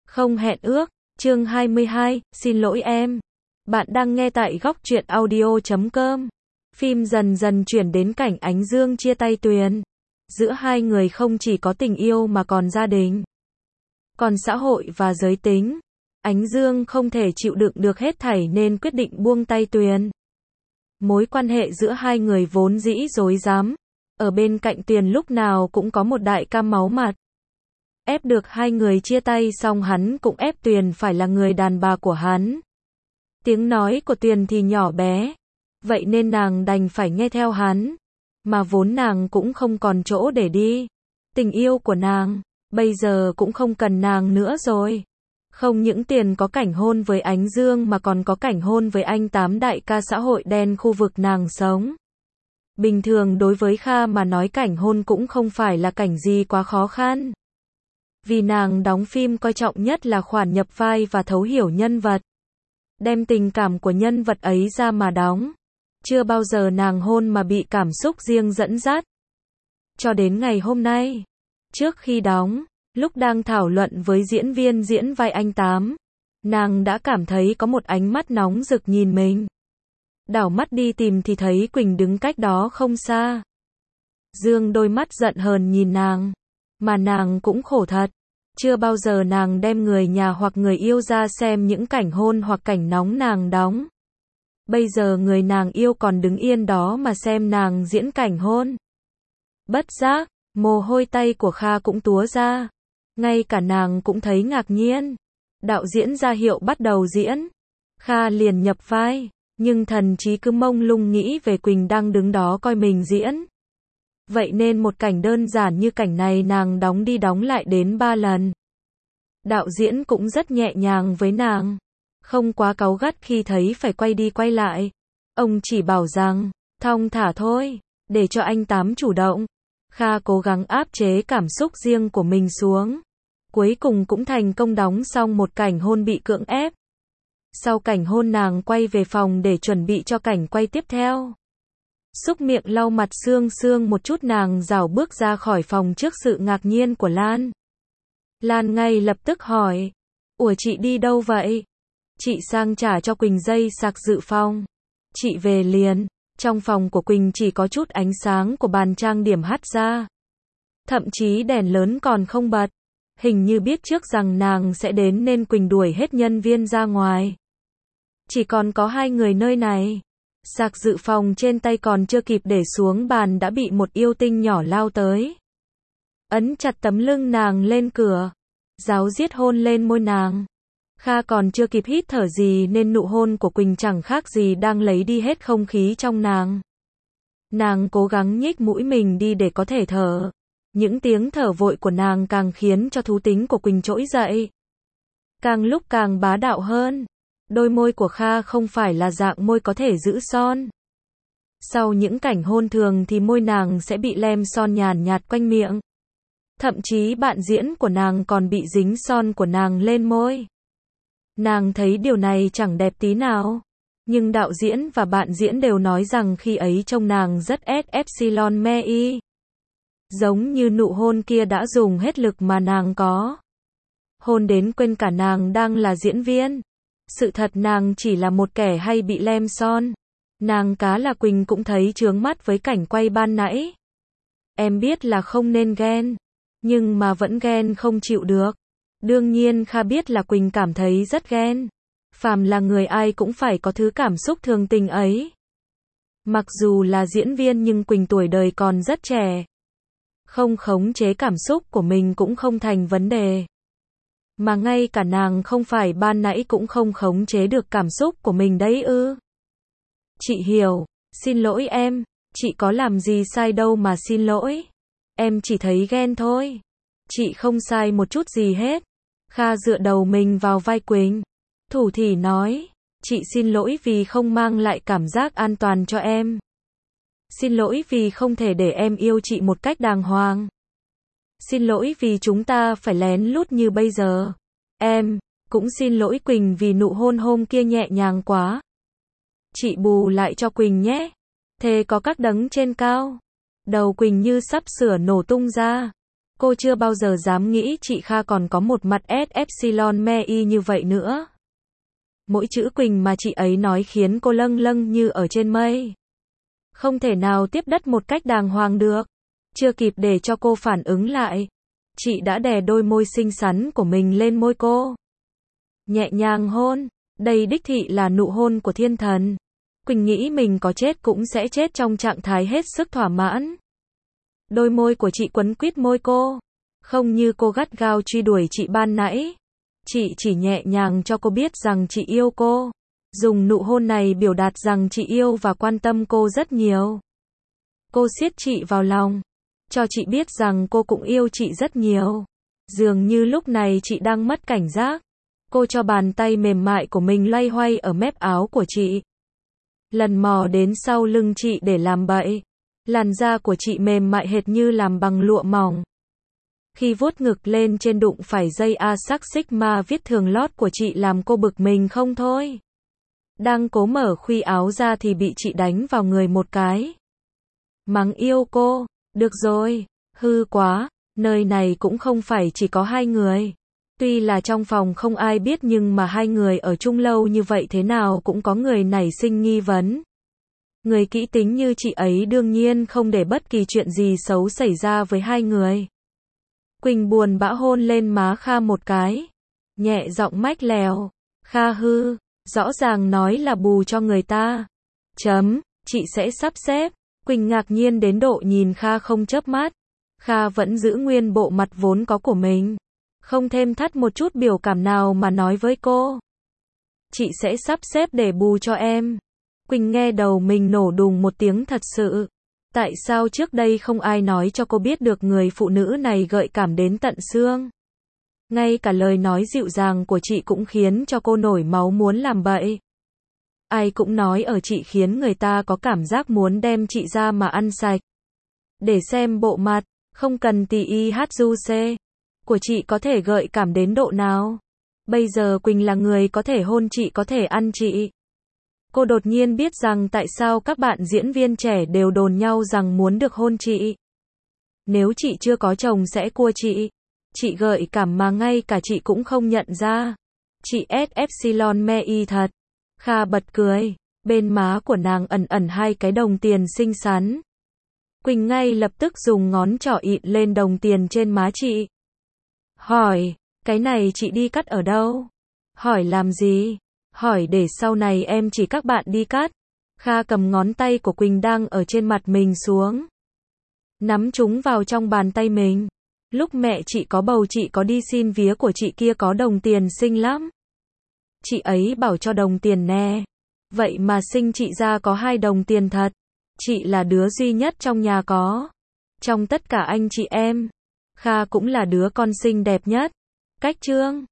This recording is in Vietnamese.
Không hẹn ước, chương 22, xin lỗi em. Bạn đang nghe tại góc truyện audio.com. Phim dần dần chuyển đến cảnh Ánh Dương chia tay Tuyền. Giữa hai người không chỉ có tình yêu mà còn gia đình, còn xã hội và giới tính. Ánh Dương không thể chịu đựng được hết thảy nên quyết định buông tay Tuyền. Mối quan hệ giữa hai người vốn dĩ rối rắm. Ở bên cạnh Tuyền lúc nào cũng có một đại ca máu mặt. Ép được hai người chia tay xong hắn cũng ép Tuyền phải là người đàn bà của hắn. Tiếng nói của Tuyền thì nhỏ bé, vậy nên nàng đành phải nghe theo hắn. Mà vốn nàng cũng không còn chỗ để đi. Tình yêu của nàng, bây giờ cũng không cần nàng nữa rồi. Không những Tuyền có cảnh hôn với Ánh Dương mà còn có cảnh hôn với anh Tám đại ca xã hội đen khu vực nàng sống. Bình thường đối với Kha mà nói cảnh hôn cũng không phải là cảnh gì quá khó khăn. Vì nàng đóng phim coi trọng nhất là khoản nhập vai và thấu hiểu nhân vật. Đem tình cảm của nhân vật ấy ra mà đóng. Chưa bao giờ nàng hôn mà bị cảm xúc riêng dẫn dắt. Cho đến ngày hôm nay. Trước khi đóng, lúc đang thảo luận với diễn viên diễn vai anh Tám, nàng đã cảm thấy có một ánh mắt nóng rực nhìn mình. Đảo mắt đi tìm thì thấy Quỳnh đứng cách đó không xa. Dương đôi mắt giận hờn nhìn nàng. Mà nàng cũng khổ thật. Chưa bao giờ nàng đem người nhà hoặc người yêu ra xem những cảnh hôn hoặc cảnh nóng nàng đóng. Bây giờ người nàng yêu còn đứng yên đó mà xem nàng diễn cảnh hôn. Bất giác, mồ hôi tay của Kha cũng túa ra. Ngay cả nàng cũng thấy ngạc nhiên. Đạo diễn ra hiệu bắt đầu diễn. Kha liền nhập vai, nhưng thần trí cứ mông lung nghĩ về Quỳnh đang đứng đó coi mình diễn. Vậy nên một cảnh đơn giản như cảnh này nàng đóng đi đóng lại đến 3 lần. Đạo diễn cũng rất nhẹ nhàng với nàng. Không quá cáu gắt khi thấy phải quay đi quay lại. Ông chỉ bảo rằng, thong thả thôi, để cho anh Tám chủ động. Kha cố gắng áp chế cảm xúc riêng của mình xuống. Cuối cùng cũng thành công đóng xong một cảnh hôn bị cưỡng ép. Sau cảnh hôn nàng quay về phòng để chuẩn bị cho cảnh quay tiếp theo. Xúc miệng lau mặt sương sương một chút nàng rảo bước ra khỏi phòng trước sự ngạc nhiên của Lan. Lan ngay lập tức hỏi. Ủa chị đi đâu vậy? Chị sang trả cho Quỳnh dây sạc dự phòng. Chị về liền. Trong phòng của Quỳnh chỉ có chút ánh sáng của bàn trang điểm hắt ra. Thậm chí đèn lớn còn không bật. Hình như biết trước rằng nàng sẽ đến nên Quỳnh đuổi hết nhân viên ra ngoài. Chỉ còn có hai người nơi này. Sạc dự phòng trên tay còn chưa kịp để xuống bàn đã bị một yêu tinh nhỏ lao tới. Ấn chặt tấm lưng nàng lên cửa. Ráo riết hôn lên môi nàng. Kha còn chưa kịp hít thở gì nên nụ hôn của Quỳnh chẳng khác gì đang lấy đi hết không khí trong nàng. Nàng cố gắng nhích mũi mình đi để có thể thở. Những tiếng thở vội của nàng càng khiến cho thú tính của Quỳnh trỗi dậy. Càng lúc càng bá đạo hơn. Đôi môi của Kha không phải là dạng môi có thể giữ son. Sau những cảnh hôn thường thì môi nàng sẽ bị lem son nhàn nhạt quanh miệng. Thậm chí bạn diễn của nàng còn bị dính son của nàng lên môi. Nàng thấy điều này chẳng đẹp tí nào. Nhưng đạo diễn và bạn diễn đều nói rằng khi ấy trông nàng rất epsilon me y. Giống như nụ hôn kia đã dùng hết lực mà nàng có. Hôn đến quên cả nàng đang là diễn viên. Sự thật nàng chỉ là một kẻ hay bị lem son. Nàng cá là Quỳnh cũng thấy chướng mắt với cảnh quay ban nãy. Em biết là không nên ghen. Nhưng mà vẫn ghen không chịu được. Đương nhiên Kha biết là Quỳnh cảm thấy rất ghen. Phàm là người ai cũng phải có thứ cảm xúc thường tình ấy. Mặc dù là diễn viên nhưng Quỳnh tuổi đời còn rất trẻ. Không khống chế cảm xúc của mình cũng không thành vấn đề. Mà ngay cả nàng không phải ban nãy cũng không khống chế được cảm xúc của mình đấy ư. Chị hiểu, xin lỗi em, chị có làm gì sai đâu mà xin lỗi. Em chỉ thấy ghen thôi. Chị không sai một chút gì hết. Kha dựa đầu mình vào vai Quỳnh. Thủ thỉ nói, chị xin lỗi vì không mang lại cảm giác an toàn cho em. Xin lỗi vì không thể để em yêu chị một cách đàng hoàng. Xin lỗi vì chúng ta phải lén lút như bây giờ. Em, cũng xin lỗi Quỳnh vì nụ hôn hôm kia nhẹ nhàng quá. Chị bù lại cho Quỳnh nhé. Thề có các đấng trên cao. Đầu Quỳnh như sắp sửa nổ tung ra. Cô chưa bao giờ dám nghĩ chị Kha còn có một mặt S epsilon me y như vậy nữa. Mỗi chữ Quỳnh mà chị ấy nói khiến cô lâng lâng như ở trên mây. Không thể nào tiếp đất một cách đàng hoàng được. Chưa kịp để cho cô phản ứng lại, chị đã đè đôi môi xinh xắn của mình lên môi cô. Nhẹ nhàng hôn, đây đích thị là nụ hôn của thiên thần. Quỳnh nghĩ mình có chết cũng sẽ chết trong trạng thái hết sức thỏa mãn. Đôi môi của chị quấn quýt môi cô, không như cô gắt gao truy đuổi chị ban nãy. Chị chỉ nhẹ nhàng cho cô biết rằng chị yêu cô. Dùng nụ hôn này biểu đạt rằng chị yêu và quan tâm cô rất nhiều. Cô siết chị vào lòng, cho chị biết rằng cô cũng yêu chị rất nhiều. Dường như lúc này chị đang mất cảnh giác. Cô cho bàn tay mềm mại của mình loay hoay ở mép áo của chị. Lần mò đến sau lưng chị để làm bậy. Làn da của chị mềm mại hệt như làm bằng lụa mỏng. Khi vuốt ngực lên trên đụng phải dây A sắc sigma viết thường lót của chị làm cô bực mình không thôi. Đang cố mở khuy áo ra thì bị chị đánh vào người một cái. Mắng yêu cô, được rồi, hư quá, nơi này cũng không phải chỉ có hai người. Tuy là trong phòng không ai biết nhưng mà hai người ở chung lâu như vậy thế nào cũng có người nảy sinh nghi vấn. Người kỹ tính như chị ấy đương nhiên không để bất kỳ chuyện gì xấu xảy ra với hai người. Quỳnh buồn bã hôn lên má Kha một cái. Nhẹ giọng mách lèo. Kha hư, rõ ràng nói là bù cho người ta. Chị sẽ sắp xếp. Quỳnh ngạc nhiên đến độ nhìn Kha không chớp mắt. Kha vẫn giữ nguyên bộ mặt vốn có của mình. Không thêm thắt một chút biểu cảm nào mà nói với cô. Chị sẽ sắp xếp để bù cho em. Quỳnh nghe đầu mình nổ đùng một tiếng thật sự. Tại sao trước đây không ai nói cho cô biết được người phụ nữ này gợi cảm đến tận xương? Ngay cả lời nói dịu dàng của chị cũng khiến cho cô nổi máu muốn làm bậy. Ai cũng nói ở chị khiến người ta có cảm giác muốn đem chị ra mà ăn sạch. Để xem bộ mặt, không cần tì y hát du xê, của chị có thể gợi cảm đến độ nào. Bây giờ Quỳnh là người có thể hôn chị có thể ăn chị. Cô đột nhiên biết rằng tại sao các bạn diễn viên trẻ đều đồn nhau rằng muốn được hôn chị. Nếu chị chưa có chồng sẽ cua chị. Chị gợi cảm mà ngay cả chị cũng không nhận ra. Chị S epsilon me y thật. Kha bật cười. Bên má của nàng ẩn ẩn hai cái đồng tiền xinh xắn. Quỳnh ngay lập tức dùng ngón trỏ ịn lên đồng tiền trên má chị. Hỏi, cái này chị đi cắt ở đâu? Hỏi làm gì? Hỏi để sau này em chỉ các bạn đi cắt. Kha cầm ngón tay của Quỳnh đang ở trên mặt mình xuống. Nắm chúng vào trong bàn tay mình. Lúc mẹ chị có bầu chị có đi xin vía của chị kia có đồng tiền xinh lắm. Chị ấy bảo cho đồng tiền nè. Vậy mà sinh chị ra có 2 đồng tiền thật. Chị là đứa duy nhất trong nhà có. Trong tất cả anh chị em, Kha cũng là đứa con xinh đẹp nhất. Cách trương.